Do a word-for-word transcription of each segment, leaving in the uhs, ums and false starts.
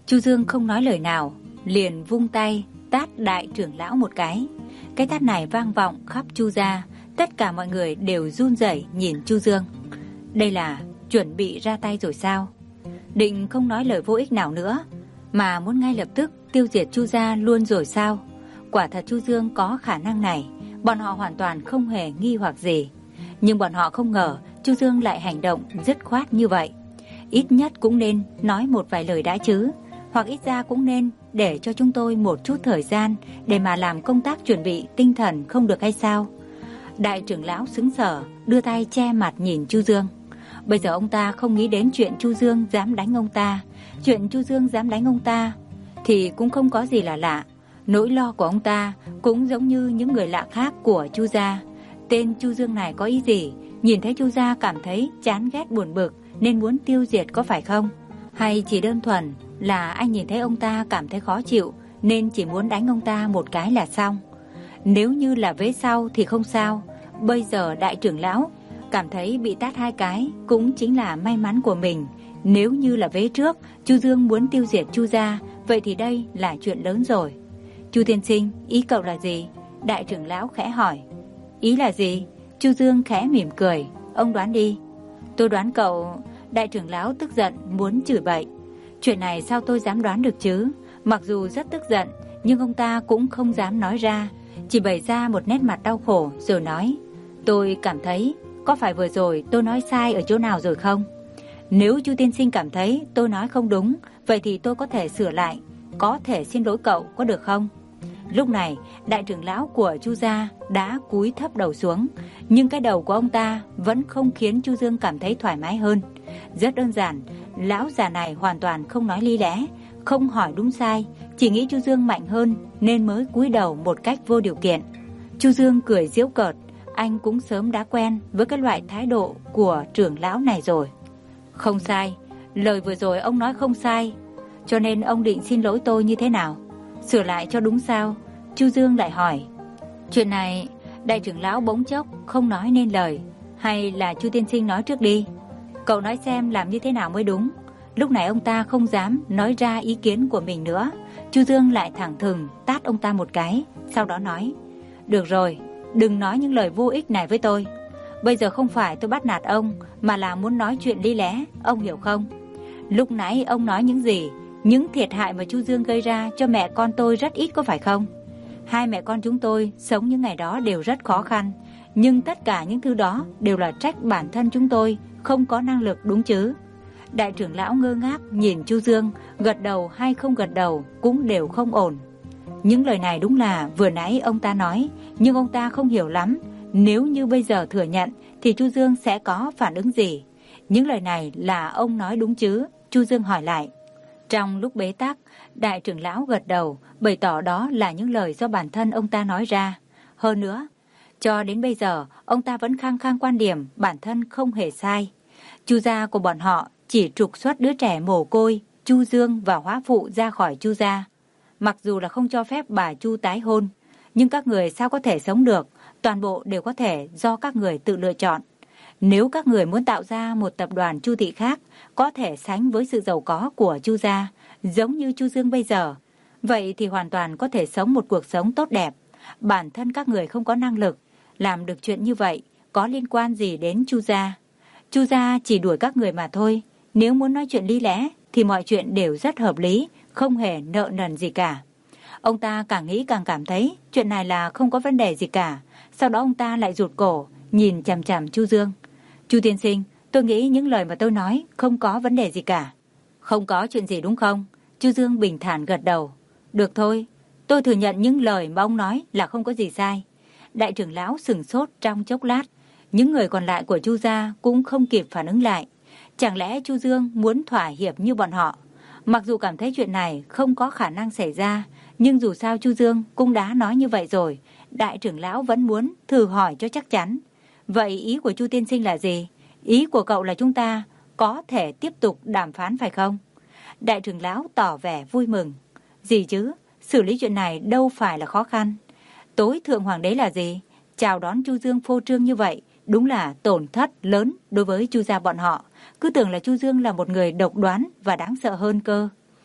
Chu Dương không nói lời nào, liền vung tay tát đại trưởng lão một cái. Cái tát này vang vọng khắp Chu gia, tất cả mọi người đều run rẩy nhìn Chu Dương. Đây là chuẩn bị ra tay rồi sao? Định không nói lời vô ích nào nữa, mà muốn ngay lập tức tiêu diệt Chu gia luôn rồi sao? Quả thật Chu Dương có khả năng này, bọn họ hoàn toàn không hề nghi hoặc gì. Nhưng bọn họ không ngờ Chu Dương lại hành động dứt khoát như vậy. Ít nhất cũng nên nói một vài lời đã chứ, hoặc ít ra cũng nên để cho chúng tôi một chút thời gian để mà làm công tác chuẩn bị tinh thần không được hay sao? Đại trưởng lão sững sờ, đưa tay che mặt nhìn Chu Dương. Bây giờ ông ta không nghĩ đến chuyện Chu Dương dám đánh ông ta. Chuyện Chu Dương dám đánh ông ta thì cũng không có gì là lạ. Nỗi lo của ông ta cũng giống như những người lạ khác của Chu gia. Tên Chu Dương này có ý gì? Nhìn thấy Chu gia cảm thấy chán ghét buồn bực nên muốn tiêu diệt có phải không? Hay chỉ đơn thuần là anh nhìn thấy ông ta cảm thấy khó chịu nên chỉ muốn đánh ông ta một cái là xong? Nếu như là vế sau thì không sao. Bây giờ đại trưởng lão cảm thấy bị tát hai cái cũng chính là may mắn của mình. Nếu như là vế trước, Chu Dương muốn tiêu diệt Chu gia, vậy thì đây là chuyện lớn rồi. Chu tiên sinh, ý cậu là gì? Đại trưởng lão khẽ hỏi. Ý là gì? Chu Dương khẽ mỉm cười. Ông đoán đi. Tôi đoán cậu... Đại trưởng lão tức giận muốn chửi bậy. Chuyện này sao tôi dám đoán được chứ? Mặc dù rất tức giận, nhưng ông ta cũng không dám nói ra, chỉ bày ra một nét mặt đau khổ rồi nói. Tôi cảm thấy, có phải vừa rồi tôi nói sai ở chỗ nào rồi không? Nếu Chu tiên sinh cảm thấy tôi nói không đúng, vậy thì tôi có thể sửa lại, có thể xin lỗi cậu có được không? Lúc này, đại trưởng lão của Chu gia đã cúi thấp đầu xuống, nhưng cái đầu của ông ta vẫn không khiến Chu Dương cảm thấy thoải mái hơn. Rất đơn giản, lão già này hoàn toàn không nói lý lẽ, không hỏi đúng sai, chỉ nghĩ Chu Dương mạnh hơn nên mới cúi đầu một cách vô điều kiện. Chu Dương cười giễu cợt, anh cũng sớm đã quen với cái loại thái độ của trưởng lão này rồi. Không sai, lời vừa rồi ông nói không sai, cho nên ông định xin lỗi tôi như thế nào? Sửa lại cho đúng sao? Chu Dương lại hỏi. Chuyện này, đại trưởng lão bỗng chốc không nói nên lời, hay là Chu tiên sinh nói trước đi? Cậu nói xem làm như thế nào mới đúng. Lúc này ông ta không dám nói ra ý kiến của mình nữa. Chu Dương lại thẳng thừng tát ông ta một cái, sau đó nói. Được rồi, đừng nói những lời vô ích này với tôi. Bây giờ không phải tôi bắt nạt ông, mà là muốn nói chuyện lý lẽ, ông hiểu không? Lúc nãy ông nói những gì? Những thiệt hại mà Chu Dương gây ra cho mẹ con tôi rất ít có phải không? Hai mẹ con chúng tôi sống những ngày đó đều rất khó khăn, nhưng tất cả những thứ đó đều là trách bản thân chúng tôi không có năng lực, đúng chứ? Đại trưởng lão ngơ ngác nhìn Chu Dương, gật đầu hay không gật đầu cũng đều không ổn. Những lời này đúng là vừa nãy ông ta nói, nhưng ông ta không hiểu lắm. Nếu như bây giờ thừa nhận thì Chu Dương sẽ có phản ứng gì? Những lời này là ông nói đúng chứ? Chu Dương hỏi lại. Trong lúc bế tắc, đại trưởng lão gật đầu, bày tỏ đó là những lời do bản thân ông ta nói ra. Hơn nữa, cho đến bây giờ, ông ta vẫn khăng khăng quan điểm bản thân không hề sai. Chu gia của bọn họ chỉ trục xuất đứa trẻ mồ côi, Chu Dương và Hóa Phụ ra khỏi Chu gia. Mặc dù là không cho phép bà Chu tái hôn, nhưng các người sao có thể sống được, toàn bộ đều có thể do các người tự lựa chọn. Nếu các người muốn tạo ra một tập đoàn Chu thị khác, có thể sánh với sự giàu có của Chu gia, giống như Chu Dương bây giờ, vậy thì hoàn toàn có thể sống một cuộc sống tốt đẹp. Bản thân các người không có năng lực làm được chuyện như vậy, có liên quan gì đến Chu gia? Chu gia chỉ đuổi các người mà thôi. Nếu muốn nói chuyện lý lẽ thì mọi chuyện đều rất hợp lý, không hề nợ nần gì cả. Ông ta càng nghĩ càng cảm thấy chuyện này là không có vấn đề gì cả. Sau đó ông ta lại rụt cổ, nhìn chằm chằm Chu Dương. Chu tiên sinh, tôi nghĩ những lời mà tôi nói không có vấn đề gì cả. Không có chuyện gì đúng không? Chu Dương bình thản gật đầu. Được thôi, tôi thừa nhận những lời mà ông nói là không có gì sai. Đại trưởng lão sửng sốt trong chốc lát. Những người còn lại của Chu gia cũng không kịp phản ứng lại. Chẳng lẽ Chu Dương muốn thỏa hiệp như bọn họ? Mặc dù cảm thấy chuyện này không có khả năng xảy ra, nhưng dù sao Chu Dương cũng đã nói như vậy rồi. Đại trưởng lão vẫn muốn thử hỏi cho chắc chắn. Vậy ý của Chu tiên sinh là gì? Ý của cậu là chúng ta có thể tiếp tục đàm phán phải không? Đại trưởng lão tỏ vẻ vui mừng. Gì chứ? Xử lý chuyện này đâu phải là khó khăn. Tối thượng hoàng đế là gì? Chào đón Chu Dương phô trương như vậy, đúng là tổn thất lớn đối với Chu gia bọn họ. Cứ tưởng là Chu Dương là một người độc đoán và đáng sợ hơn cơ.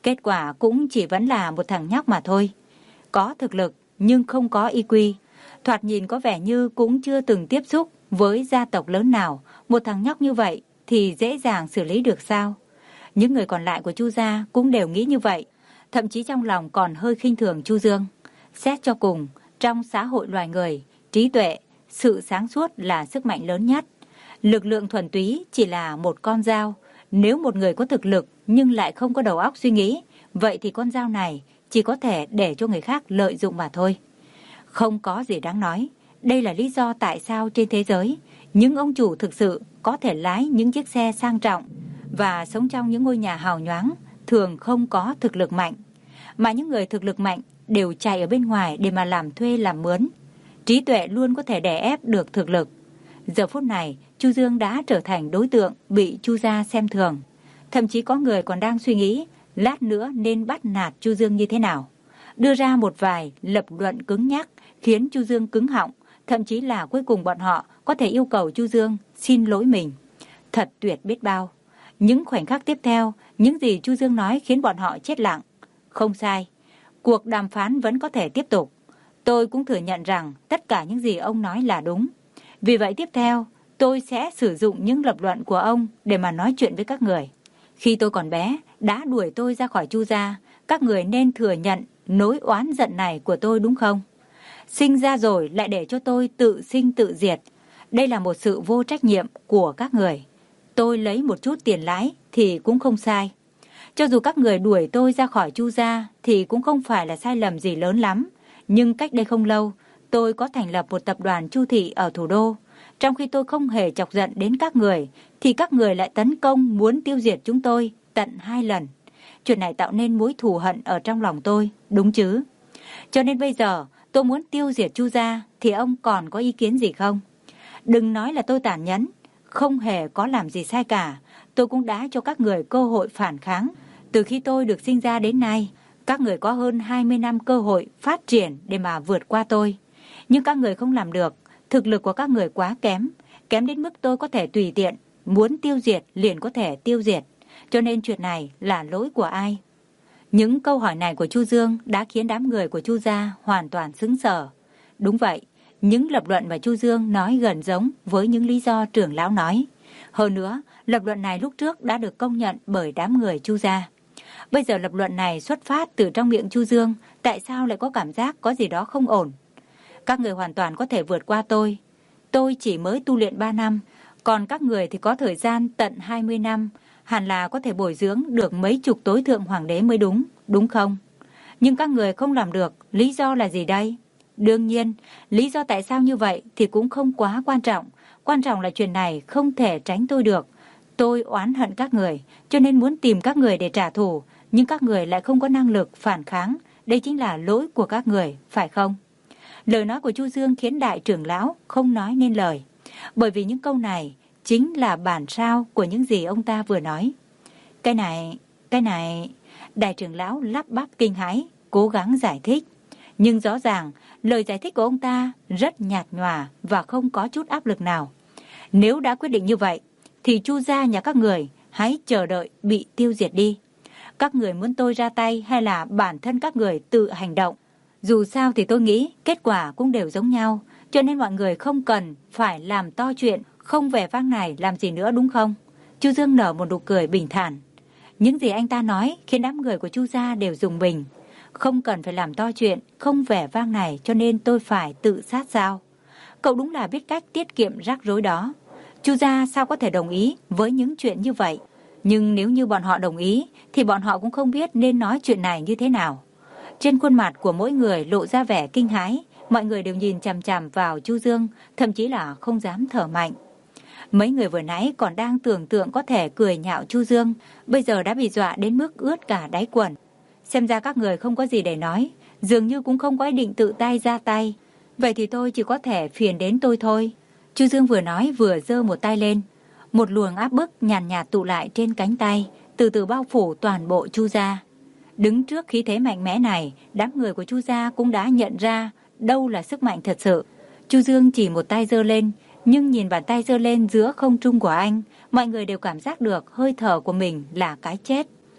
Kết quả cũng chỉ vẫn là một thằng nhóc mà thôi. Có thực lực nhưng không có i kiu. Thoạt nhìn có vẻ như cũng chưa từng tiếp xúc với gia tộc lớn nào. Một thằng nhóc như vậy thì dễ dàng xử lý được sao? Những người còn lại của Chu gia cũng đều nghĩ như vậy. Thậm chí trong lòng còn hơi khinh thường Chu Dương. Xét cho cùng, trong xã hội loài người, trí tuệ, sự sáng suốt là sức mạnh lớn nhất. Lực lượng thuần túy chỉ là một con dao. Nếu một người có thực lực nhưng lại không có đầu óc suy nghĩ, vậy thì con dao này chỉ có thể để cho người khác lợi dụng mà thôi. Không có gì đáng nói. Đây là lý do tại sao trên thế giới, những ông chủ thực sự có thể lái những chiếc xe sang trọng và sống trong những ngôi nhà hào nhoáng thường không có thực lực mạnh. Mà những người thực lực mạnh đều chạy ở bên ngoài để mà làm thuê làm mướn. Trí tuệ luôn có thể đè ép được thực lực. Giờ phút này, Chu Dương đã trở thành đối tượng bị Chu gia xem thường. Thậm chí có người còn đang suy nghĩ lát nữa nên bắt nạt Chu Dương như thế nào. Đưa ra một vài lập luận cứng nhắc khiến Chu Dương cứng họng. Thậm chí là cuối cùng bọn họ có thể yêu cầu Chu Dương xin lỗi mình. Thật tuyệt biết bao. Những khoảnh khắc tiếp theo, những gì Chu Dương nói khiến bọn họ chết lặng. Không sai. Cuộc đàm phán vẫn có thể tiếp tục. Tôi cũng thừa nhận rằng tất cả những gì ông nói là đúng. Vì vậy tiếp theo, tôi sẽ sử dụng những lập luận của ông để mà nói chuyện với các người. Khi tôi còn bé, đã đuổi tôi ra khỏi Chu gia, các người nên thừa nhận nỗi oán giận này của tôi đúng không? Sinh ra rồi lại để cho tôi tự sinh tự diệt. Đây là một sự vô trách nhiệm của các người. Tôi lấy một chút tiền lãi thì cũng không sai. Cho dù các người đuổi tôi ra khỏi Chu gia thì cũng không phải là sai lầm gì lớn lắm. Nhưng cách đây không lâu, tôi có thành lập một tập đoàn Chu thị ở thủ đô. Trong khi tôi không hề chọc giận đến các người, thì các người lại tấn công muốn tiêu diệt chúng tôi tận hai lần. Chuyện này tạo nên mối thù hận ở trong lòng tôi, đúng chứ? Cho nên bây giờ, tôi muốn tiêu diệt Chu gia, thì ông còn có ý kiến gì không? Đừng nói là tôi tàn nhẫn, không hề có làm gì sai cả. Tôi cũng đã cho các người cơ hội phản kháng. Từ khi tôi được sinh ra đến nay, các người có hơn hai mươi năm cơ hội phát triển để mà vượt qua tôi. Nhưng các người không làm được. Thực lực của các người quá kém, kém đến mức tôi có thể tùy tiện, muốn tiêu diệt liền có thể tiêu diệt. Cho nên chuyện này là lỗi của ai? Những câu hỏi này của Chu Dương đã khiến đám người của Chu gia hoàn toàn sững sờ. Đúng vậy, những lập luận mà Chu Dương nói gần giống với những lý do trưởng lão nói. Hơn nữa, lập luận này lúc trước đã được công nhận bởi đám người Chu gia. Bây giờ lập luận này xuất phát từ trong miệng Chu Dương, tại sao lại có cảm giác có gì đó không ổn? Các người hoàn toàn có thể vượt qua tôi. Tôi chỉ mới tu luyện ba năm, còn các người thì có thời gian tận hai mươi năm, hẳn là có thể bồi dưỡng được mấy chục tối thượng hoàng đế mới đúng, đúng không? Nhưng các người không làm được, lý do là gì đây? Đương nhiên, lý do tại sao như vậy thì cũng không quá quan trọng. Quan trọng là chuyện này không thể tránh tôi được. Tôi oán hận các người, cho nên muốn tìm các người để trả thù, nhưng các người lại không có năng lực phản kháng. Đây chính là lỗi của các người, phải không? Lời nói của Chu Dương khiến đại trưởng lão không nói nên lời. Bởi vì những câu này chính là bản sao của những gì ông ta vừa nói. Cái này, cái này... Đại trưởng lão lắp bắp kinh hãi, cố gắng giải thích. Nhưng rõ ràng, lời giải thích của ông ta rất nhạt nhòa và không có chút áp lực nào. Nếu đã quyết định như vậy, thì Chu gia nhà các người hãy chờ đợi bị tiêu diệt đi. Các người muốn tôi ra tay hay là bản thân các người tự hành động? Dù sao thì tôi nghĩ kết quả cũng đều giống nhau, cho nên mọi người không cần phải làm to chuyện, không vẻ vang này làm gì nữa đúng không? Chu Dương nở một nụ cười bình thản. Những gì anh ta nói khiến đám người của Chu gia đều rùng mình. Không cần phải làm to chuyện, không vẻ vang này cho nên tôi phải tự sát sao? Cậu đúng là biết cách tiết kiệm rắc rối đó. Chu gia sao có thể đồng ý với những chuyện như vậy? Nhưng nếu như bọn họ đồng ý thì bọn họ cũng không biết nên nói chuyện này như thế nào. Trên khuôn mặt của mỗi người lộ ra vẻ kinh hãi, mọi người đều nhìn chằm chằm vào Chu Dương, thậm chí là không dám thở mạnh. Mấy người vừa nãy còn đang tưởng tượng có thể cười nhạo Chu Dương, bây giờ đã bị dọa đến mức ướt cả đáy quần. Xem ra các người không có gì để nói, dường như cũng không có ý định tự tay ra tay. Vậy thì tôi chỉ có thể phiền đến tôi thôi. Chu Dương vừa nói vừa giơ một tay lên. Một luồng áp bức nhàn nhạt tụ lại trên cánh tay, từ từ bao phủ toàn bộ Chu gia. Đứng trước khí thế mạnh mẽ này, đám người của Chu gia cũng đã nhận ra đâu là sức mạnh thật sự. Chu Dương chỉ một tay giơ lên, nhưng nhìn bàn tay giơ lên giữa không trung của anh, mọi người đều cảm giác được hơi thở của mình là cái chết.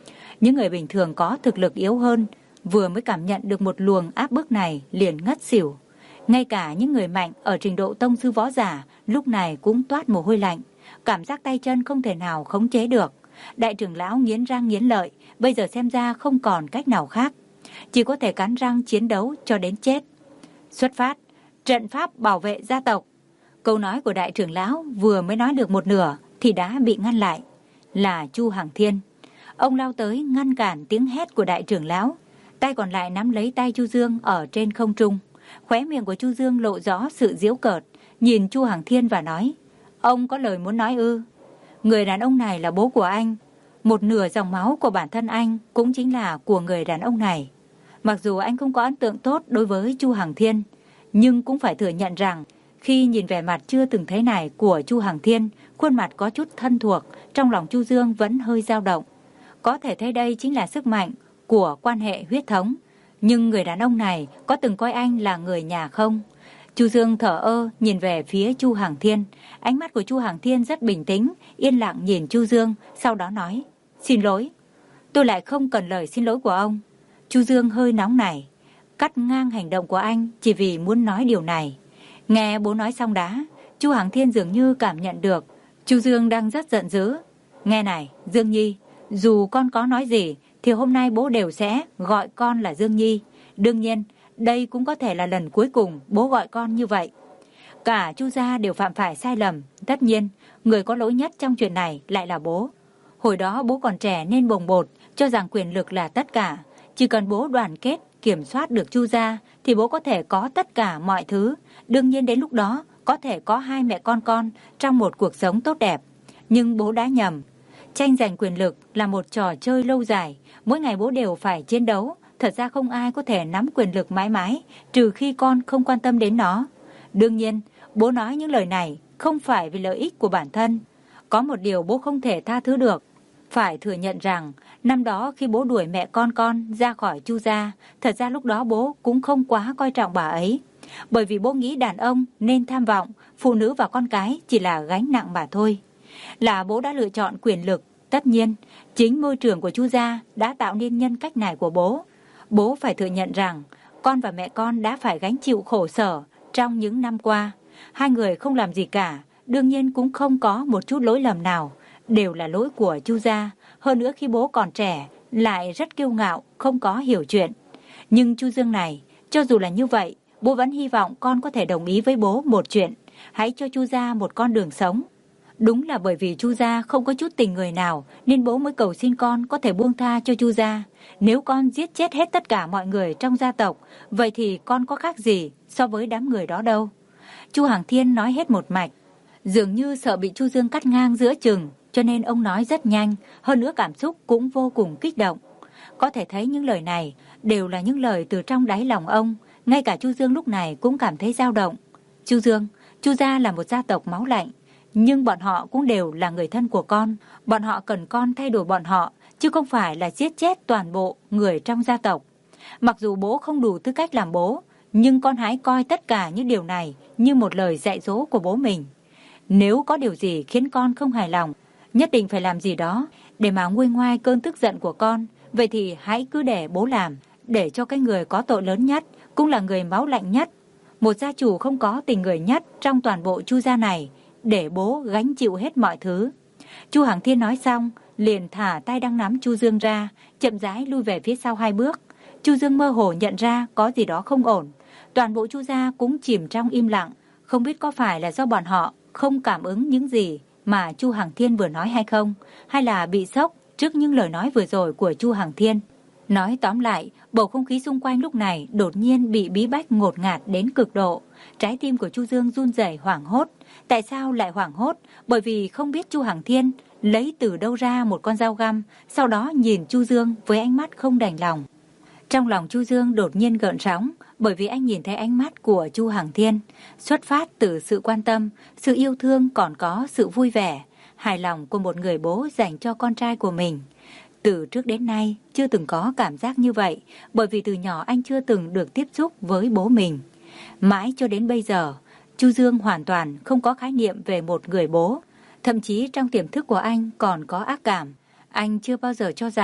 Những người bình thường có thực lực yếu hơn, vừa mới cảm nhận được một luồng áp bức này liền ngất xỉu. Ngay cả những người mạnh ở trình độ tông sư võ giả lúc này cũng toát mồ hôi lạnh, cảm giác tay chân không thể nào khống chế được. Đại trưởng lão nghiến răng nghiến lợi, bây giờ xem ra không còn cách nào khác, chỉ có thể cắn răng chiến đấu cho đến chết. Xuất phát, trận pháp bảo vệ gia tộc. Câu nói của đại trưởng lão vừa mới nói được một nửa thì đã bị ngăn lại. Là Chu Hằng Thiên. Ông lao tới ngăn cản tiếng hét của đại trưởng lão, tay còn lại nắm lấy tay Chu Dương ở trên không trung. Khóe miệng của Chu Dương lộ rõ sự giễu cợt, nhìn Chu Hằng Thiên và nói: Ông có lời muốn nói ư? Người đàn ông này là bố của anh, một nửa dòng máu của bản thân anh cũng chính là của người đàn ông này. Mặc dù anh không có ấn tượng tốt đối với Chu Hằng Thiên, nhưng cũng phải thừa nhận rằng khi nhìn vẻ mặt chưa từng thấy này của Chu Hằng Thiên, khuôn mặt có chút thân thuộc, trong lòng Chu Dương vẫn hơi dao động. Có thể thấy đây chính là sức mạnh của quan hệ huyết thống. Nhưng người đàn ông này có từng coi anh là người nhà không? Chu Dương thở ơ nhìn về phía Chu Hằng Thiên. Ánh mắt của Chu Hằng Thiên rất bình tĩnh, yên lặng nhìn Chu Dương, sau đó nói: Xin lỗi. Tôi lại không cần lời xin lỗi của ông. Chu Dương hơi nóng nảy, cắt ngang hành động của anh chỉ vì muốn nói điều này. Nghe bố nói xong đã, Chu Hằng Thiên dường như cảm nhận được Chu Dương đang rất giận dữ. Nghe này, Dương Nhi, dù con có nói gì thì hôm nay bố đều sẽ gọi con là Dương Nhi. Đương nhiên, đây cũng có thể là lần cuối cùng bố gọi con như vậy. Cả Chu gia đều phạm phải sai lầm, tất nhiên, người có lỗi nhất trong chuyện này lại là bố. Hồi đó bố còn trẻ nên bồng bột, cho rằng quyền lực là tất cả. Chỉ cần bố đoàn kết, kiểm soát được Chu gia thì bố có thể có tất cả mọi thứ. Đương nhiên đến lúc đó có thể có hai mẹ con con trong một cuộc sống tốt đẹp. Nhưng bố đã nhầm. Tranh giành quyền lực là một trò chơi lâu dài, mỗi ngày bố đều phải chiến đấu. Thật ra không ai có thể nắm quyền lực mãi mãi, trừ khi con không quan tâm đến nó. Đương nhiên, bố nói những lời này không phải vì lợi ích của bản thân. Có một điều bố không thể tha thứ được. Phải thừa nhận rằng, năm đó khi bố đuổi mẹ con con ra khỏi Chu gia, thật ra lúc đó bố cũng không quá coi trọng bà ấy. Bởi vì bố nghĩ đàn ông nên tham vọng, phụ nữ và con cái chỉ là gánh nặng mà thôi. Là bố đã lựa chọn quyền lực, tất nhiên, chính môi trường của Chu gia đã tạo nên nhân cách này của bố. Bố phải thừa nhận rằng, con và mẹ con đã phải gánh chịu khổ sở trong những năm qua. Hai người không làm gì cả, đương nhiên cũng không có một chút lỗi lầm nào, đều là lỗi của Chu gia. Hơn nữa khi bố còn trẻ, lại rất kiêu ngạo, không có hiểu chuyện. Nhưng Chu Dương này, cho dù là như vậy, bố vẫn hy vọng con có thể đồng ý với bố một chuyện, hãy cho Chu gia một con đường sống. Đúng là bởi vì Chu gia không có chút tình người nào nên bố mới cầu xin con có thể buông tha cho Chu gia. Nếu con giết chết hết tất cả mọi người trong gia tộc, vậy thì con có khác gì so với đám người đó đâu. Chu Hằng Thiên nói hết một mạch, dường như sợ bị Chu Dương cắt ngang giữa chừng, cho nên ông nói rất nhanh, hơn nữa cảm xúc cũng vô cùng kích động. Có thể thấy những lời này đều là những lời từ trong đáy lòng ông, ngay cả Chu Dương lúc này cũng cảm thấy dao động. Chu Dương, Chu gia là một gia tộc máu lạnh, nhưng bọn họ cũng đều là người thân của con. Bọn họ cần con thay đổi bọn họ, chứ không phải là giết chết toàn bộ người trong gia tộc. Mặc dù bố không đủ tư cách làm bố, nhưng con hãy coi tất cả những điều này như một lời dạy dỗ của bố mình. Nếu có điều gì khiến con không hài lòng, nhất định phải làm gì đó để mà nguôi ngoai cơn tức giận của con, vậy thì hãy cứ để bố làm, để cho cái người có tội lớn nhất, cũng là người máu lạnh nhất, một gia chủ không có tình người nhất trong toàn bộ Chu gia này, để bố gánh chịu hết mọi thứ. Chu Hằng Thiên nói xong, liền thả tay đang nắm Chu Dương ra, chậm rãi lui về phía sau hai bước. Chu Dương mơ hồ nhận ra có gì đó không ổn. Toàn bộ Chu gia cũng chìm trong im lặng, không biết có phải là do bọn họ không cảm ứng những gì mà Chu Hằng Thiên vừa nói hay không, hay là bị sốc trước những lời nói vừa rồi của Chu Hằng Thiên. Nói tóm lại, bầu không khí xung quanh lúc này đột nhiên bị bí bách ngột ngạt đến cực độ. Trái tim của Chu Dương run rẩy hoảng hốt. Tại sao lại hoảng hốt? Bởi vì không biết Chu Hằng Thiên lấy từ đâu ra một con dao găm, sau đó nhìn Chu Dương với ánh mắt không đành lòng. Trong lòng Chu Dương đột nhiên gợn sóng, bởi vì anh nhìn thấy ánh mắt của Chu Hằng Thiên, xuất phát từ sự quan tâm, sự yêu thương, còn có sự vui vẻ, hài lòng của một người bố dành cho con trai của mình. Từ trước đến nay chưa từng có cảm giác như vậy, bởi vì từ nhỏ anh chưa từng được tiếp xúc với bố mình. Mãi cho đến bây giờ, Chu Dương hoàn toàn không có khái niệm về một người bố. Thậm chí trong tiềm thức của anh còn có ác cảm. Anh chưa bao giờ cho rằng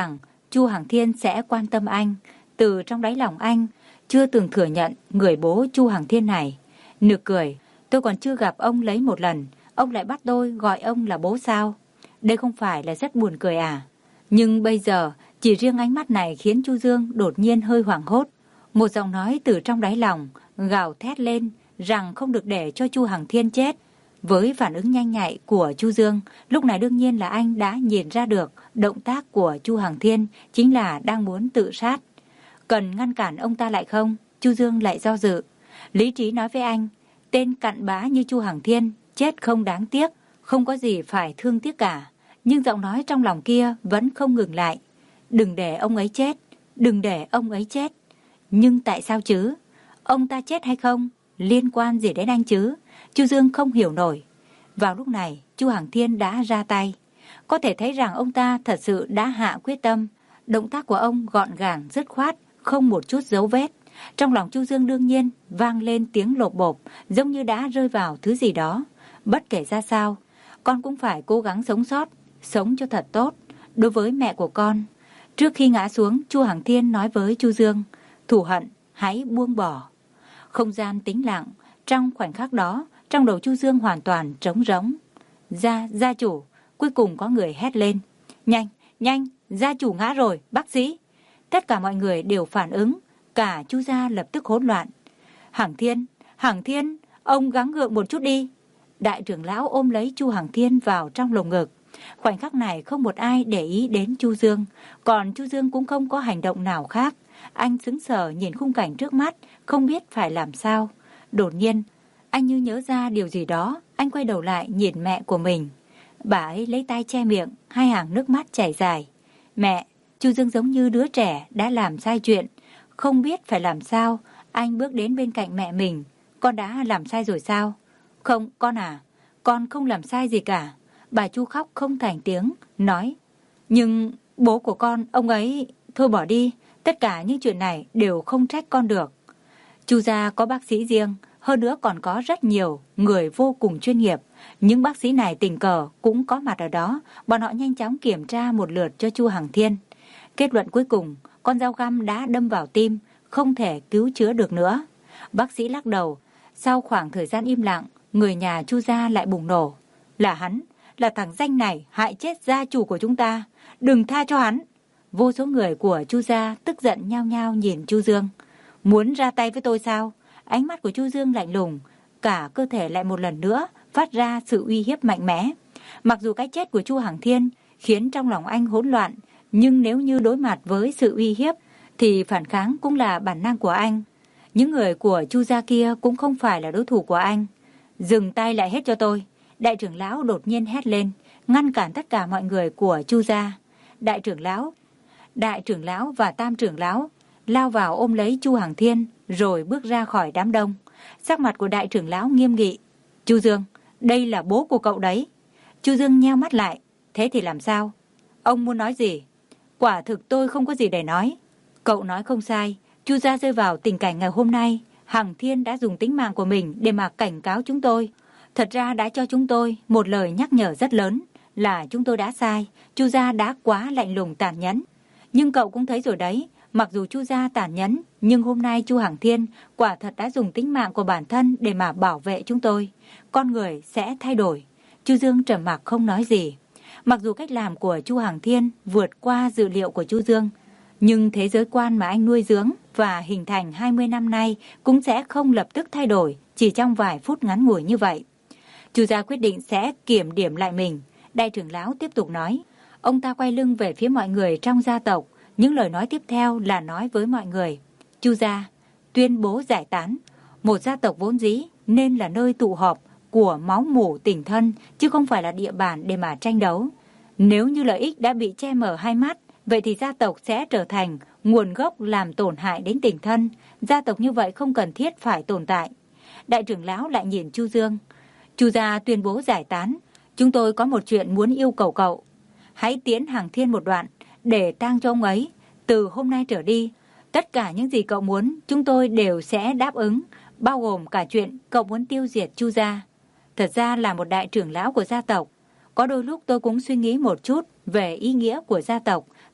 Chu Hằng Thiên sẽ quan tâm anh. Từ trong đáy lòng anh chưa từng thừa nhận người bố Chu Hằng Thiên này. Nực cười, tôi còn chưa gặp ông lấy một lần, ông lại bắt tôi gọi ông là bố sao? Đây không phải là rất buồn cười à? Nhưng bây giờ, chỉ riêng ánh mắt này khiến Chu Dương đột nhiên hơi hoảng hốt. Một giọng nói từ trong đáy lòng gào thét lên rằng không được để cho Chu Hằng Thiên chết. Với phản ứng nhanh nhạy của Chu Dương, lúc này đương nhiên là anh đã nhìn ra được động tác của Chu Hằng Thiên chính là đang muốn tự sát. Cần ngăn cản ông ta lại không? Chu Dương lại do dự. Lý trí nói với anh, tên cặn bã như Chu Hằng Thiên chết không đáng tiếc, không có gì phải thương tiếc cả. Nhưng giọng nói trong lòng kia vẫn không ngừng lại. Đừng để ông ấy chết, đừng để ông ấy chết. Nhưng tại sao chứ? Ông ta chết hay không? Liên quan gì đến anh chứ? Chu Dương không hiểu nổi. Vào lúc này, Chu Hằng Thiên đã ra tay. Có thể thấy rằng ông ta thật sự đã hạ quyết tâm. Động tác của ông gọn gàng, dứt khoát, không một chút dấu vết. Trong lòng Chu Dương đương nhiên vang lên tiếng lộp bộp, giống như đã rơi vào thứ gì đó. Bất kể ra sao, con cũng phải cố gắng sống sót, sống cho thật tốt, đối với mẹ của con. Trước khi ngã xuống, Chu Hằng Thiên nói với Chu Dương, thù hận, hãy buông bỏ. Không gian tĩnh lặng, trong khoảnh khắc đó, trong đầu Chu Dương hoàn toàn trống rỗng. Gia, gia chủ, cuối cùng có người hét lên. Nhanh, nhanh, gia chủ ngã rồi, bác sĩ. Tất cả mọi người đều phản ứng, cả Chu gia lập tức hỗn loạn. Hằng Thiên, Hằng Thiên, ông gắng gượng một chút đi. Đại trưởng lão ôm lấy Chu Hằng Thiên vào trong lồng ngực. Khoảnh khắc này không một ai để ý đến Chu Dương, còn Chu Dương cũng không có hành động nào khác. Anh sững sờ nhìn khung cảnh trước mắt, không biết phải làm sao. Đột nhiên, anh như nhớ ra điều gì đó, anh quay đầu lại nhìn mẹ của mình. Bà ấy lấy tay che miệng, hai hàng nước mắt chảy dài. Mẹ, Chu Dương giống như đứa trẻ đã làm sai chuyện, không biết phải làm sao. Anh bước đến bên cạnh mẹ mình. Con đã làm sai rồi sao? Không, con à, con không làm sai gì cả. Bà Chu khóc không thành tiếng, nói. Nhưng bố của con, ông ấy, thôi bỏ đi. Tất cả những chuyện này đều không trách con được. Chu gia có bác sĩ riêng, hơn nữa còn có rất nhiều người vô cùng chuyên nghiệp. Những bác sĩ này tình cờ cũng có mặt ở đó. Bọn họ nhanh chóng kiểm tra một lượt cho Chu Hằng Thiên. Kết luận cuối cùng, con dao găm đã đâm vào tim, không thể cứu chữa được nữa. Bác sĩ lắc đầu. Sau khoảng thời gian im lặng, người nhà Chu gia lại bùng nổ. Là hắn, là thằng danh này hại chết gia chủ của chúng ta. Đừng tha cho hắn. Vô số người của Chu gia tức giận nhao nhao nhìn Chu Dương. Muốn ra tay với tôi sao? Ánh mắt của Chu Dương lạnh lùng, cả cơ thể lại một lần nữa phát ra sự uy hiếp mạnh mẽ. Mặc dù cái chết của Chu Hằng Thiên khiến trong lòng anh hỗn loạn, nhưng nếu như đối mặt với sự uy hiếp thì phản kháng cũng là bản năng của anh. Những người của Chu gia kia cũng không phải là đối thủ của anh. Dừng tay lại hết cho tôi. Đại trưởng lão đột nhiên hét lên, ngăn cản tất cả mọi người của Chu gia. Đại trưởng lão, đại trưởng lão và tam trưởng lão lao vào ôm lấy Chu Hằng Thiên rồi bước ra khỏi đám đông. Sắc mặt của đại trưởng lão nghiêm nghị. Chu Dương, đây là bố của cậu đấy. Chu Dương nheo mắt lại. Thế thì làm sao? Ông muốn nói gì? Quả thực tôi không có gì để nói. Cậu nói không sai. Chu gia rơi vào tình cảnh ngày hôm nay. Hằng Thiên đã dùng tính mạng của mình để mà cảnh cáo chúng tôi. Thật ra đã cho chúng tôi một lời nhắc nhở rất lớn là chúng tôi đã sai. Chu gia đã quá lạnh lùng tàn nhẫn. Nhưng cậu cũng thấy rồi đấy. Mặc dù Chu gia tàn nhẫn, nhưng hôm nay Chu Hằng Thiên quả thật đã dùng tính mạng của bản thân để mà bảo vệ chúng tôi. Con người sẽ thay đổi. Chu Dương trầm mặc không nói gì. Mặc dù cách làm của Chu Hằng Thiên vượt qua dự liệu của Chu Dương, nhưng thế giới quan mà anh nuôi dưỡng và hình thành hai mươi năm nay cũng sẽ không lập tức thay đổi chỉ trong vài phút ngắn ngủi như vậy. Chu gia quyết định sẽ kiểm điểm lại mình. Đại trưởng lão tiếp tục nói. Ông ta quay lưng về phía mọi người trong gia tộc. Những lời nói tiếp theo là nói với mọi người. Chu gia tuyên bố giải tán. Một gia tộc vốn dĩ nên là nơi tụ họp của máu mủ tình thân, chứ không phải là địa bàn để mà tranh đấu. Nếu như lợi ích đã bị che mờ hai mắt, vậy thì gia tộc sẽ trở thành nguồn gốc làm tổn hại đến tình thân. Gia tộc như vậy không cần thiết phải tồn tại. Đại trưởng lão lại nhìn Chu Dương. Chu gia tuyên bố giải tán. Chúng tôi có một chuyện muốn yêu cầu cậu. Hãy tiến Hằng Thiên một đoạn để tang cho ông ấy. Từ hôm nay trở đi, tất cả những gì cậu muốn chúng tôi đều sẽ đáp ứng, bao gồm cả chuyện cậu muốn tiêu diệt Chu gia. Thật ra là một đại trưởng lão của gia tộc, có đôi lúc tôi cũng suy nghĩ một chút về ý nghĩa của gia tộc.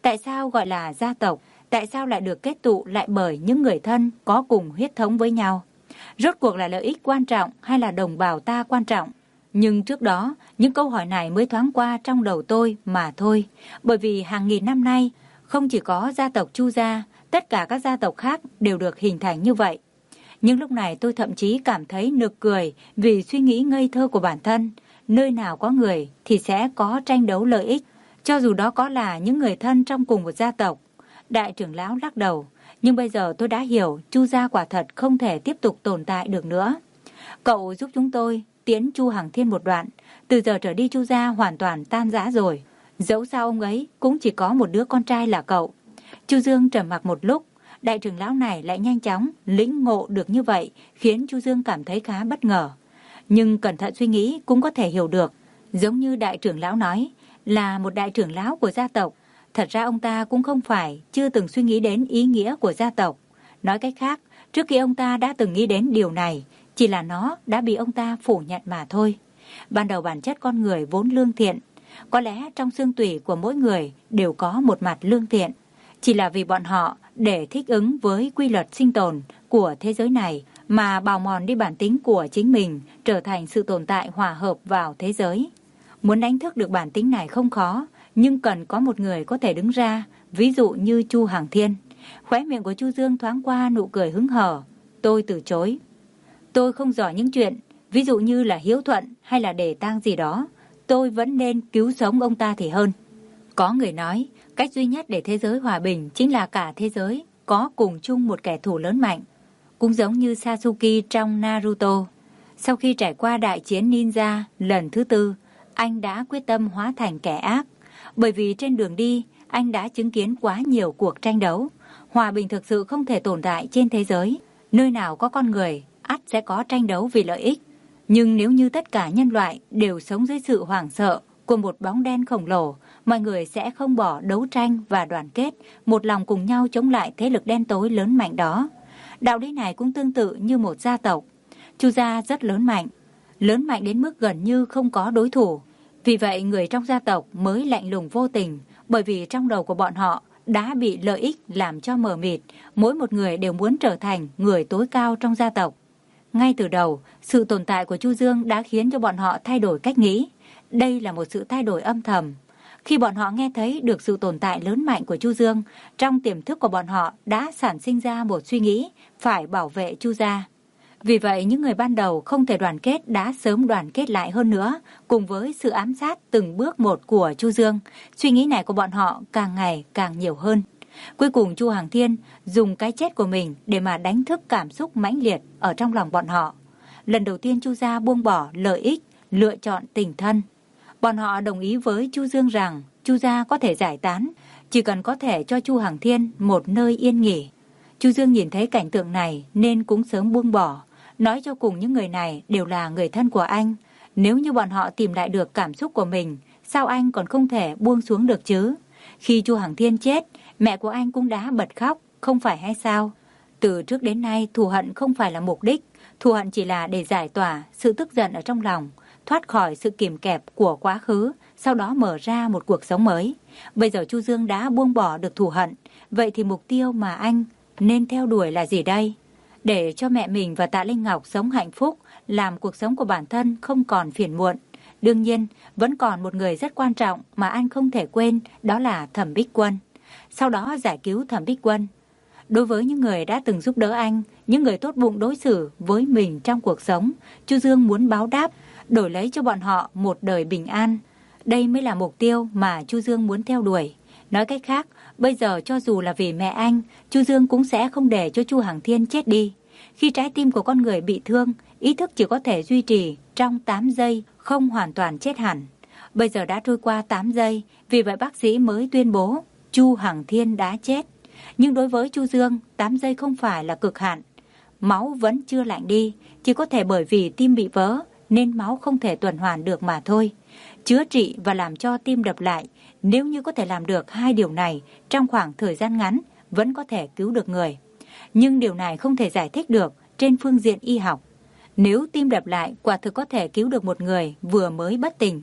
Tại sao gọi là gia tộc? Tại sao lại được kết tụ lại bởi những người thân có cùng huyết thống với nhau? Rốt cuộc là lợi ích quan trọng hay là đồng bào ta quan trọng? Nhưng trước đó, những câu hỏi này mới thoáng qua trong đầu tôi mà thôi. Bởi vì hàng nghìn năm nay, không chỉ có gia tộc Chu gia, tất cả các gia tộc khác đều được hình thành như vậy. Nhưng lúc này tôi thậm chí cảm thấy nực cười vì suy nghĩ ngây thơ của bản thân. Nơi nào có người thì sẽ có tranh đấu lợi ích, cho dù đó có là những người thân trong cùng một gia tộc. Đại trưởng lão lắc đầu, nhưng bây giờ tôi đã hiểu Chu gia quả thật không thể tiếp tục tồn tại được nữa. Cậu giúp chúng tôi tiễn Chu Hằng Thiên một đoạn, từ giờ trở đi Chu gia hoàn toàn tan rã rồi. Dẫu sao ông ấy cũng chỉ có một đứa con trai là cậu. Chu Dương trầm mặc một lúc, đại trưởng lão này lại nhanh chóng lĩnh ngộ được như vậy, khiến Chu Dương cảm thấy khá bất ngờ. Nhưng cẩn thận suy nghĩ cũng có thể hiểu được, giống như đại trưởng lão nói, là một đại trưởng lão của gia tộc. Thật ra ông ta cũng không phải chưa từng suy nghĩ đến ý nghĩa của gia tộc. Nói cách khác, trước khi ông ta đã từng nghĩ đến điều này, chỉ là nó đã bị ông ta phủ nhận mà thôi. Ban đầu bản chất con người vốn lương thiện. Có lẽ trong xương tủy của mỗi người đều có một mặt lương thiện. Chỉ là vì bọn họ để thích ứng với quy luật sinh tồn của thế giới này mà bào mòn đi bản tính của chính mình, trở thành sự tồn tại hòa hợp vào thế giới. Muốn đánh thức được bản tính này không khó, nhưng cần có một người có thể đứng ra, ví dụ như Chu Hằng Thiên. Khóe miệng của Chu Dương thoáng qua nụ cười hứng hở. Tôi từ chối. Tôi không giỏi những chuyện, ví dụ như là hiếu thuận hay là đề tang gì đó. Tôi vẫn nên cứu sống ông ta thì hơn. Có người nói, cách duy nhất để thế giới hòa bình chính là cả thế giới có cùng chung một kẻ thù lớn mạnh. Cũng giống như Sasuke trong Naruto. Sau khi trải qua đại chiến ninja lần thứ tư, anh đã quyết tâm hóa thành kẻ ác. Bởi vì trên đường đi, anh đã chứng kiến quá nhiều cuộc tranh đấu. Hòa bình thực sự không thể tồn tại trên thế giới. Nơi nào có con người, ắt sẽ có tranh đấu vì lợi ích. Nhưng nếu như tất cả nhân loại đều sống dưới sự hoảng sợ của một bóng đen khổng lồ, mọi người sẽ không bỏ đấu tranh và đoàn kết, một lòng cùng nhau chống lại thế lực đen tối lớn mạnh đó. Đạo lý này cũng tương tự như một gia tộc. Chu gia rất lớn mạnh, lớn mạnh đến mức gần như không có đối thủ. Vì vậy người trong gia tộc mới lạnh lùng vô tình, bởi vì trong đầu của bọn họ đã bị lợi ích làm cho mờ mịt, mỗi một người đều muốn trở thành người tối cao trong gia tộc. Ngay từ đầu, sự tồn tại của Chu Dương đã khiến cho bọn họ thay đổi cách nghĩ. Đây là một sự thay đổi âm thầm. Khi bọn họ nghe thấy được sự tồn tại lớn mạnh của Chu Dương, trong tiềm thức của bọn họ đã sản sinh ra một suy nghĩ phải bảo vệ Chu gia. Vì vậy, những người ban đầu không thể đoàn kết đã sớm đoàn kết lại hơn nữa, cùng với sự ám sát từng bước một của Chu Dương. Suy nghĩ này của bọn họ càng ngày càng nhiều hơn. Cuối cùng Chu Hằng Thiên dùng cái chết của mình để mà đánh thức cảm xúc mãnh liệt ở trong lòng bọn họ. Lần đầu tiên Chu gia buông bỏ lợi ích, lựa chọn tình thân. Bọn họ đồng ý với Chu Dương rằng Chu gia có thể giải tán, chỉ cần có thể cho Chu Hằng Thiên một nơi yên nghỉ. Chu Dương nhìn thấy cảnh tượng này nên cũng sớm buông bỏ, nói cho cùng những người này đều là người thân của anh. Nếu như bọn họ tìm lại được cảm xúc của mình, sao anh còn không thể buông xuống được chứ? Khi Chu Hằng Thiên chết, mẹ của anh cũng đã bật khóc, không phải hay sao? Từ trước đến nay, thù hận không phải là mục đích, thù hận chỉ là để giải tỏa sự tức giận ở trong lòng, thoát khỏi sự kìm kẹp của quá khứ, sau đó mở ra một cuộc sống mới. Bây giờ Chu Dương đã buông bỏ được thù hận, vậy thì mục tiêu mà anh nên theo đuổi là gì đây? Để cho mẹ mình và Tạ Linh Ngọc sống hạnh phúc, làm cuộc sống của bản thân không còn phiền muộn. Đương nhiên, vẫn còn một người rất quan trọng mà anh không thể quên, đó là Thẩm Bích Quân. Sau đó giải cứu Thẩm Bích Quân. Đối với những người đã từng giúp đỡ anh, những người tốt bụng đối xử với mình trong cuộc sống, Chu Dương muốn báo đáp, đổi lấy cho bọn họ một đời bình an. Đây mới là mục tiêu mà Chu Dương muốn theo đuổi. Nói cách khác, bây giờ cho dù là vì mẹ anh, Chu Dương cũng sẽ không để cho Chu Hằng Thiên chết đi. Khi trái tim của con người bị thương, ý thức chỉ có thể duy trì trong tám giây, không hoàn toàn chết hẳn. Bây giờ đã trôi qua tám giây, vì vậy bác sĩ mới tuyên bố Chu Hằng Thiên đã chết. Nhưng đối với Chu Dương, tám giây không phải là cực hạn. Máu vẫn chưa lạnh đi, chỉ có thể bởi vì tim bị vỡ nên máu không thể tuần hoàn được mà thôi. Chữa trị và làm cho tim đập lại, nếu như có thể làm được hai điều này trong khoảng thời gian ngắn, vẫn có thể cứu được người. Nhưng điều này không thể giải thích được trên phương diện y học. Nếu tim đập lại, quả thực có thể cứu được một người vừa mới bất tỉnh.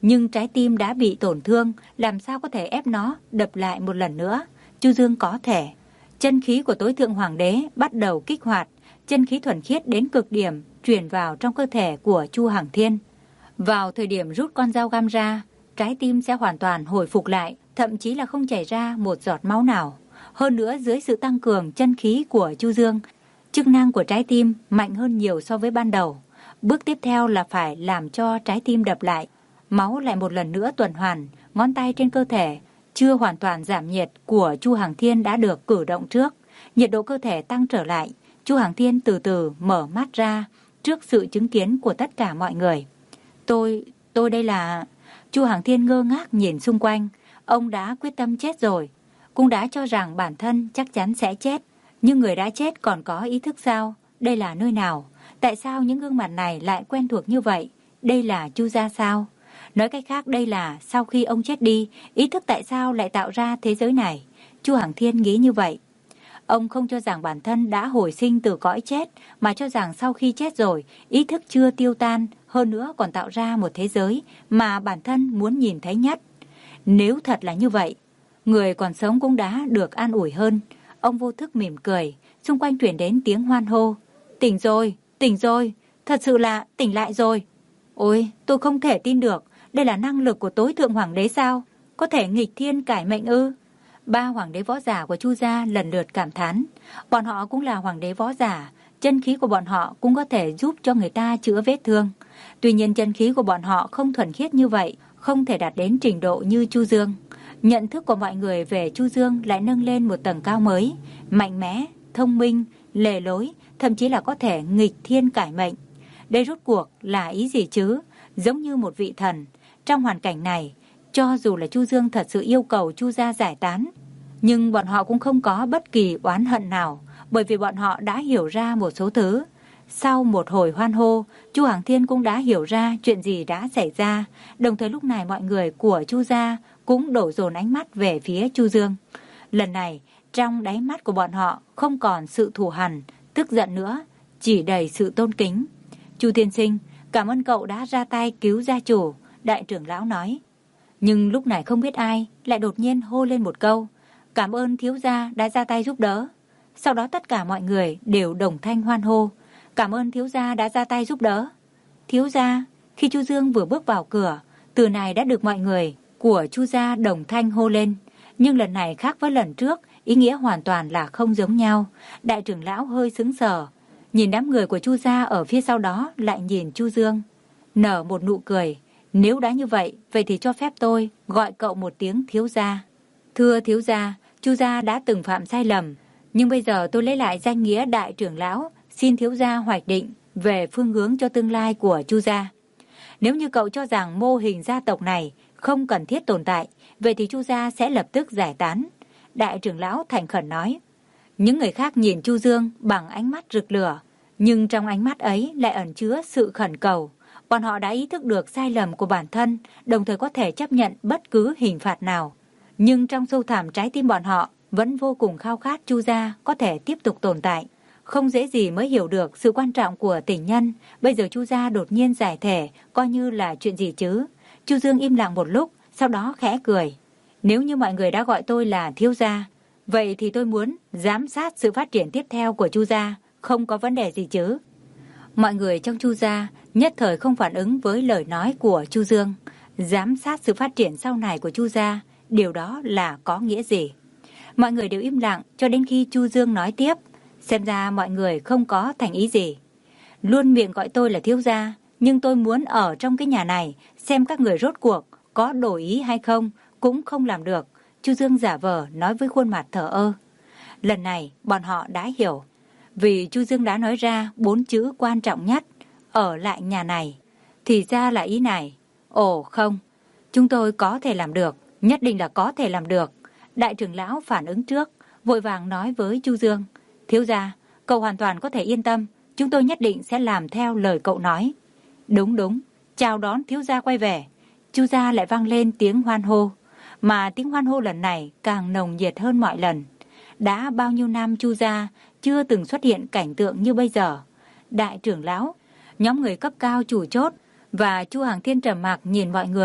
nhưng trái tim đã bị tổn thương, làm sao có thể ép nó đập lại một lần nữa? Chu Dương có thể. Chân khí của tối thượng hoàng đế bắt đầu kích hoạt, chân khí thuần khiết đến cực điểm truyền vào trong cơ thể của Chu Hằng Thiên. Vào thời điểm rút con dao găm ra, trái tim sẽ hoàn toàn hồi phục lại, thậm chí là không chảy ra một giọt máu nào. Hơn nữa, dưới sự tăng cường chân khí của Chu Dương, chức năng của trái tim mạnh hơn nhiều so với ban đầu. Bước tiếp theo là phải làm cho trái tim đập lại, máu lại một lần nữa tuần hoàn. Ngón tay trên cơ thể chưa hoàn toàn giảm nhiệt của Chu Hằng Thiên đã được cử động trước, nhiệt độ cơ thể tăng trở lại. Chu Hằng Thiên từ từ mở mắt ra trước sự chứng kiến của tất cả mọi người. Tôi, tôi đây là... Chu Hằng Thiên ngơ ngác nhìn xung quanh. Ông đã quyết tâm chết rồi, cũng đã cho rằng bản thân chắc chắn sẽ chết. Nhưng người đã chết còn có ý thức sao? Đây là nơi nào? Tại sao những gương mặt này lại quen thuộc như vậy? Đây là Chu gia sao? Nói cách khác, đây là sau khi ông chết đi, ý thức tại sao lại tạo ra thế giới này? Chu Hằng Thiên nghĩ như vậy. Ông không cho rằng bản thân đã hồi sinh từ cõi chết, mà cho rằng sau khi chết rồi, ý thức chưa tiêu tan, hơn nữa còn tạo ra một thế giới mà bản thân muốn nhìn thấy nhất. Nếu thật là như vậy, người còn sống cũng đã được an ủi hơn. Ông vô thức mỉm cười, xung quanh truyền đến tiếng hoan hô. Tỉnh rồi, tỉnh rồi, thật sự là tỉnh lại rồi. Ôi, tôi không thể tin được, đây là năng lực của tối thượng hoàng đế sao? Có thể nghịch thiên cải mệnh ư? Ba hoàng đế võ giả của Chu gia lần lượt cảm thán. Bọn họ cũng là hoàng đế võ giả, chân khí của bọn họ cũng có thể giúp cho người ta chữa vết thương. Tuy nhiên chân khí của bọn họ không thuần khiết như vậy, không thể đạt đến trình độ như Chu Dương. Nhận thức của mọi người về Chu Dương lại nâng lên một tầng cao mới, mạnh mẽ, thông minh, lề lối, thậm chí là có thể nghịch thiên cải mệnh. Đây rốt cuộc là ý gì chứ? Giống như một vị thần. Trong hoàn cảnh này, cho dù là Chu Dương thật sự yêu cầu Chu gia giải tán, nhưng bọn họ cũng không có bất kỳ oán hận nào, bởi vì bọn họ đã hiểu ra một số thứ. Sau một hồi hoan hô, Chu Hằng Thiên cũng đã hiểu ra chuyện gì đã xảy ra. Đồng thời lúc này mọi người của Chu gia cũng đổ dồn ánh mắt về phía Chu Dương. Lần này, trong đáy mắt của bọn họ không còn sự thù hằn, tức giận nữa, chỉ đầy sự tôn kính. Chu tiên sinh, cảm ơn cậu đã ra tay cứu gia chủ, đại trưởng lão nói. Nhưng lúc này không biết ai lại đột nhiên hô lên một câu, cảm ơn thiếu gia đã ra tay giúp đỡ. Sau đó tất cả mọi người đều đồng thanh hoan hô, cảm ơn thiếu gia đã ra tay giúp đỡ. Thiếu gia, khi Chu Dương vừa bước vào cửa, từ này đã được mọi người của Chu gia đồng thanh hô lên. Nhưng lần này khác với lần trước, ý nghĩa hoàn toàn là không giống nhau. Đại trưởng lão hơi sững sờ, nhìn đám người của Chu gia ở phía sau đó lại nhìn Chu Dương, nở một nụ cười. Nếu đã như vậy, vậy thì cho phép tôi gọi cậu một tiếng thiếu gia. Thưa thiếu gia, Chu gia đã từng phạm sai lầm, nhưng bây giờ tôi lấy lại danh nghĩa đại trưởng lão, xin thiếu gia hoạch định về phương hướng cho tương lai của Chu gia. Nếu như cậu cho rằng mô hình gia tộc này không cần thiết tồn tại, vậy thì Chu gia sẽ lập tức giải tán. Đại trưởng lão thành khẩn nói. Những người khác nhìn Chu Dương bằng ánh mắt rực lửa, nhưng trong ánh mắt ấy lại ẩn chứa sự khẩn cầu. Bọn họ đã ý thức được sai lầm của bản thân, đồng thời có thể chấp nhận bất cứ hình phạt nào. Nhưng trong sâu thẳm trái tim bọn họ vẫn vô cùng khao khát Chu gia có thể tiếp tục tồn tại. Không dễ gì mới hiểu được sự quan trọng của tình nhân. Bây giờ Chu gia đột nhiên giải thể, coi như là chuyện gì chứ? Chu Dương im lặng một lúc, sau đó khẽ cười. Nếu như mọi người đã gọi tôi là thiếu gia, vậy thì tôi muốn giám sát sự phát triển tiếp theo của Chu gia, không có vấn đề gì chứ? Mọi người trong Chu gia nhất thời không phản ứng với lời nói của Chu Dương. Giám sát sự phát triển sau này của Chu gia, điều đó là có nghĩa gì? Mọi người đều im lặng cho đến khi Chu Dương nói tiếp. Xem ra mọi người không có thành ý gì. Luôn miệng gọi tôi là thiếu gia, nhưng tôi muốn ở trong cái nhà này, xem các người rốt cuộc có đổi ý hay không, cũng không làm được. Chu Dương giả vờ nói với khuôn mặt thờ ơ. Lần này bọn họ đã hiểu, vì Chu Dương đã nói ra bốn chữ quan trọng nhất, ở lại nhà này. Thì ra là ý này. Ồ không, chúng tôi có thể làm được, nhất định là có thể làm được. Đại trưởng lão phản ứng trước, vội vàng nói với Chu Dương. Thiếu gia, cậu hoàn toàn có thể yên tâm, chúng tôi nhất định sẽ làm theo lời cậu nói. Đúng đúng, chào đón thiếu gia quay về. Chu gia lại vang lên tiếng hoan hô, mà tiếng hoan hô lần này càng nồng nhiệt hơn mọi lần. Đã bao nhiêu năm Chu gia chưa từng xuất hiện cảnh tượng như bây giờ. Đại trưởng lão, nhóm người cấp cao chủ chốt và Chu Hằng Thiên trầm mặc nhìn mọi người,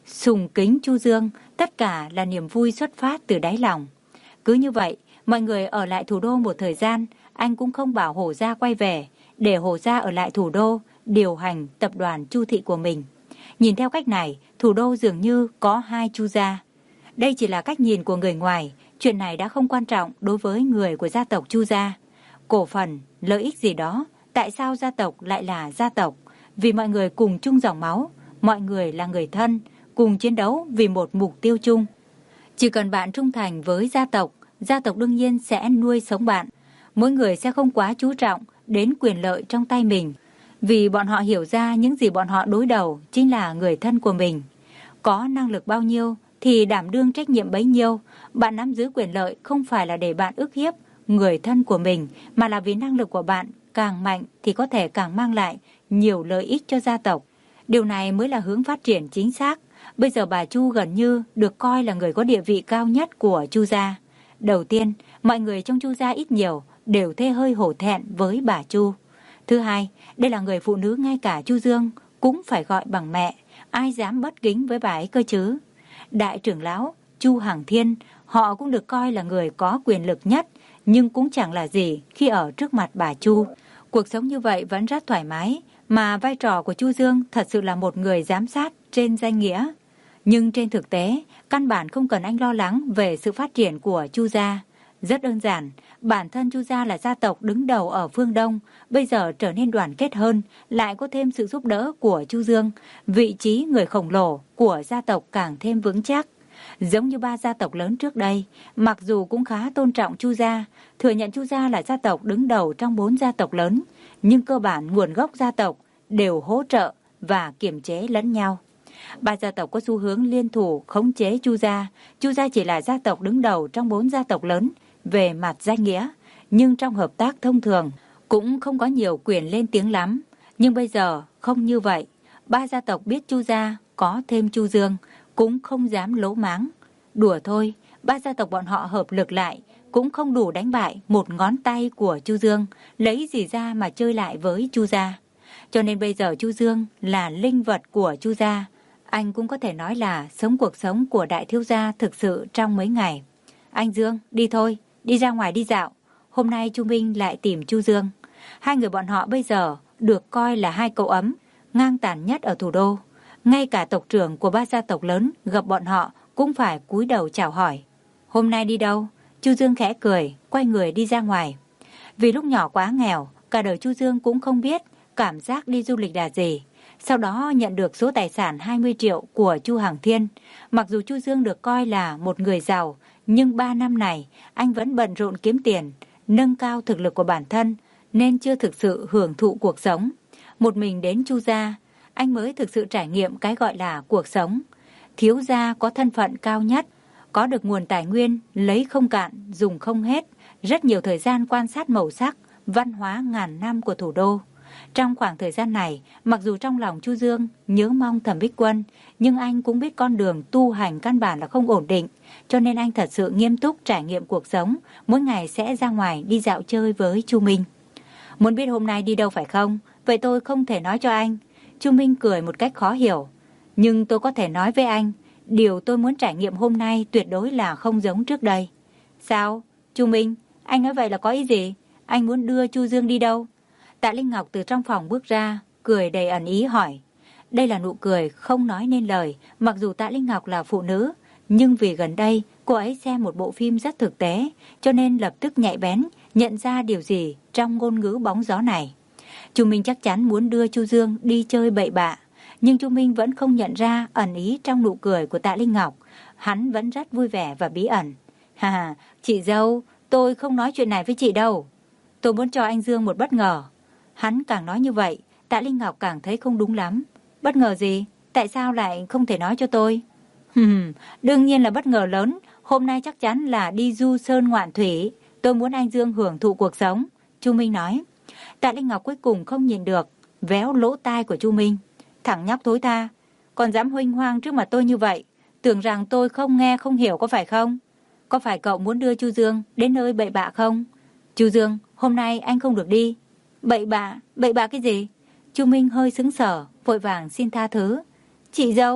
sùng kính Chu Dương, tất cả là niềm vui xuất phát từ đáy lòng. Cứ như vậy, mọi người ở lại thủ đô một thời gian, anh cũng không bảo Hổ Gia quay về, để Hổ Gia ở lại thủ đô, điều hành tập đoàn Chu thị của mình. Nhìn theo cách này, thủ đô dường như có hai Chu gia. Đây chỉ là cách nhìn của người ngoài, chuyện này đã không quan trọng đối với người của gia tộc Chu gia. Cổ phần, lợi ích gì đó, tại sao gia tộc lại là gia tộc? Vì mọi người cùng chung dòng máu, mọi người là người thân, cùng chiến đấu vì một mục tiêu chung. Chỉ cần bạn trung thành với gia tộc, gia tộc đương nhiên sẽ nuôi sống bạn. Mỗi người sẽ không quá chú trọng đến quyền lợi trong tay mình, vì bọn họ hiểu ra những gì bọn họ đối đầu chính là người thân của mình. Có năng lực bao nhiêu thì đảm đương trách nhiệm bấy nhiêu. Bạn nắm giữ quyền lợi không phải là để bạn ức hiếp người thân của mình, mà là vì năng lực của bạn càng mạnh thì có thể càng mang lại nhiều lợi ích cho gia tộc. Điều này mới là hướng phát triển chính xác. Bây giờ bà Chu gần như được coi là người có địa vị cao nhất của Chu gia. Đầu tiên, mọi người trong Chu gia ít nhiều đều thấy hơi hổ thẹn với bà Chu. Thứ hai, đây là người phụ nữ ngay cả Chu Dương cũng phải gọi bằng mẹ, ai dám bất kính với bà ấy cơ chứ. Đại trưởng lão Chu Hằng Thiên, họ cũng được coi là người có quyền lực nhất, nhưng cũng chẳng là gì khi ở trước mặt bà Chu. Cuộc sống như vậy vẫn rất thoải mái, mà vai trò của Chu Dương thật sự là một người giám sát trên danh nghĩa. Nhưng trên thực tế, căn bản không cần anh lo lắng về sự phát triển của Chu gia. Rất đơn giản, bản thân Chu gia là gia tộc đứng đầu ở phương Đông, bây giờ trở nên đoàn kết hơn, lại có thêm sự giúp đỡ của Chu Dương, vị trí người khổng lồ của gia tộc càng thêm vững chắc. Giống như ba gia tộc lớn trước đây, mặc dù cũng khá tôn trọng Chu gia, thừa nhận Chu gia là gia tộc đứng đầu trong bốn gia tộc lớn, nhưng cơ bản nguồn gốc gia tộc đều hỗ trợ và kiềm chế lẫn nhau. Ba gia tộc có xu hướng liên thủ khống chế Chu gia. Chu gia chỉ là gia tộc đứng đầu trong bốn gia tộc lớn về mặt danh nghĩa, nhưng trong hợp tác thông thường cũng không có nhiều quyền lên tiếng lắm. Nhưng bây giờ không như vậy. Ba gia tộc biết Chu gia có thêm Chu Dương cũng không dám lỗ máng. Đùa thôi, ba gia tộc bọn họ hợp lực lại cũng không đủ đánh bại một ngón tay của Chu Dương, lấy gì ra mà chơi lại với Chu gia. Cho nên bây giờ Chu Dương là linh vật của Chu gia. Anh cũng có thể nói là sống cuộc sống của đại thiếu gia thực sự trong mấy ngày. Anh Dương, đi thôi, đi ra ngoài đi dạo. Hôm nay Chu Minh lại tìm Chu Dương. Hai người bọn họ bây giờ được coi là hai cậu ấm, ngang tàn nhất ở thủ đô. Ngay cả tộc trưởng của ba gia tộc lớn gặp bọn họ cũng phải cúi đầu chào hỏi. Hôm nay đi đâu? Chu Dương khẽ cười, quay người đi ra ngoài. Vì lúc nhỏ quá nghèo, cả đời Chu Dương cũng không biết cảm giác đi du lịch là gì. Sau đó nhận được số tài sản hai mươi triệu của Chu Hằng Thiên. Mặc dù Chu Dương được coi là một người giàu, nhưng ba năm này anh vẫn bận rộn kiếm tiền, nâng cao thực lực của bản thân, nên chưa thực sự hưởng thụ cuộc sống. Một mình đến Chu gia, anh mới thực sự trải nghiệm cái gọi là cuộc sống. Thiếu gia có thân phận cao nhất, có được nguồn tài nguyên, lấy không cạn, dùng không hết, rất nhiều thời gian quan sát màu sắc, văn hóa ngàn năm của thủ đô. Trong khoảng thời gian này, mặc dù trong lòng Chu Dương nhớ mong Thẩm Bích Quân, nhưng anh cũng biết con đường tu hành căn bản là không ổn định, cho nên anh thật sự nghiêm túc trải nghiệm cuộc sống, mỗi ngày sẽ ra ngoài đi dạo chơi với Chu Minh. Muốn biết hôm nay đi đâu phải không? Vậy tôi không thể nói cho anh. Chu Minh cười một cách khó hiểu. Nhưng tôi có thể nói với anh, điều tôi muốn trải nghiệm hôm nay tuyệt đối là không giống trước đây. Sao? Chu Minh, anh nói vậy là có ý gì? Anh muốn đưa Chu Dương đi đâu? Tạ Linh Ngọc từ trong phòng bước ra, cười đầy ẩn ý hỏi. Đây là nụ cười không nói nên lời, mặc dù Tạ Linh Ngọc là phụ nữ, nhưng vì gần đây cô ấy xem một bộ phim rất thực tế, cho nên lập tức nhạy bén, nhận ra điều gì trong ngôn ngữ bóng gió này. Chu Minh chắc chắn muốn đưa Chu Dương đi chơi bậy bạ, nhưng Chu Minh vẫn không nhận ra ẩn ý trong nụ cười của Tạ Linh Ngọc. Hắn vẫn rất vui vẻ và bí ẩn. Ha ha, chị dâu, tôi không nói chuyện này với chị đâu. Tôi muốn cho anh Dương một bất ngờ. Hắn càng nói như vậy, Tạ Linh Ngọc càng thấy không đúng lắm. Bất ngờ gì? Tại sao lại không thể nói cho tôi? Hừm, đương nhiên là bất ngờ lớn. Hôm nay chắc chắn là đi du sơn ngoạn thủy. Tôi muốn anh Dương hưởng thụ cuộc sống. Chu Minh nói. Tạ Linh Ngọc cuối cùng không nhìn được, véo lỗ tai của Chu Minh. Thằng nhóc thối tha, còn dám huênh hoang trước mặt tôi như vậy, tưởng rằng tôi không nghe không hiểu có phải không? Có phải cậu muốn đưa Chu Dương đến nơi bậy bạ không? Chu Dương, hôm nay anh không được đi. Bậy bạ, bậy bạ cái gì? Chu Minh hơi sững sờ, vội vàng xin tha thứ. Chị dâu,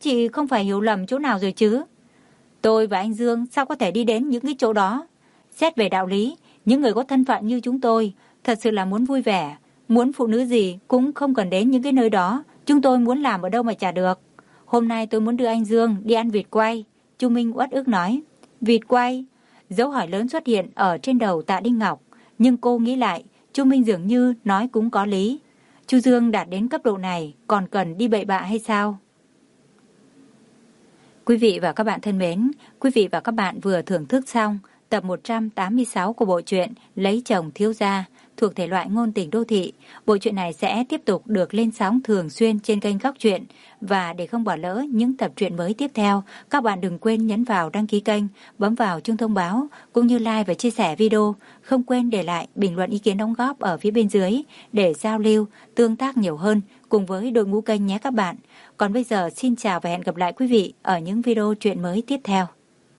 chị không phải hiểu lầm chỗ nào rồi chứ? Tôi và anh Dương sao có thể đi đến những cái chỗ đó? Xét về đạo lý, những người có thân phận như chúng tôi thật sự là muốn vui vẻ, muốn phụ nữ gì cũng không cần đến những cái nơi đó. Chúng tôi muốn làm ở đâu mà chả được. Hôm nay tôi muốn đưa anh Dương đi ăn vịt quay. Chu Minh uất ức nói. Vịt quay? Dấu hỏi lớn xuất hiện ở trên đầu Tạ Đinh Ngọc. Nhưng cô nghĩ lại, Chu Minh dường như nói cũng có lý. Chu Dương đạt đến cấp độ này còn cần đi bậy bạ hay sao? Quý vị và các bạn thân mến, quý vị và các bạn vừa thưởng thức xong tập một trăm tám mươi sáu của bộ truyện Lấy chồng thiếu gia thuộc thể loại ngôn tình đô thị. Bộ truyện này sẽ tiếp tục được lên sóng thường xuyên trên kênh Góc Truyện. Và để không bỏ lỡ những tập truyện mới tiếp theo, các bạn đừng quên nhấn vào đăng ký kênh, bấm vào chuông thông báo, cũng như like và chia sẻ video. Không quên để lại bình luận ý kiến đóng góp ở phía bên dưới để giao lưu, tương tác nhiều hơn cùng với đội ngũ kênh nhé các bạn. Còn bây giờ xin chào và hẹn gặp lại quý vị ở những video truyện mới tiếp theo.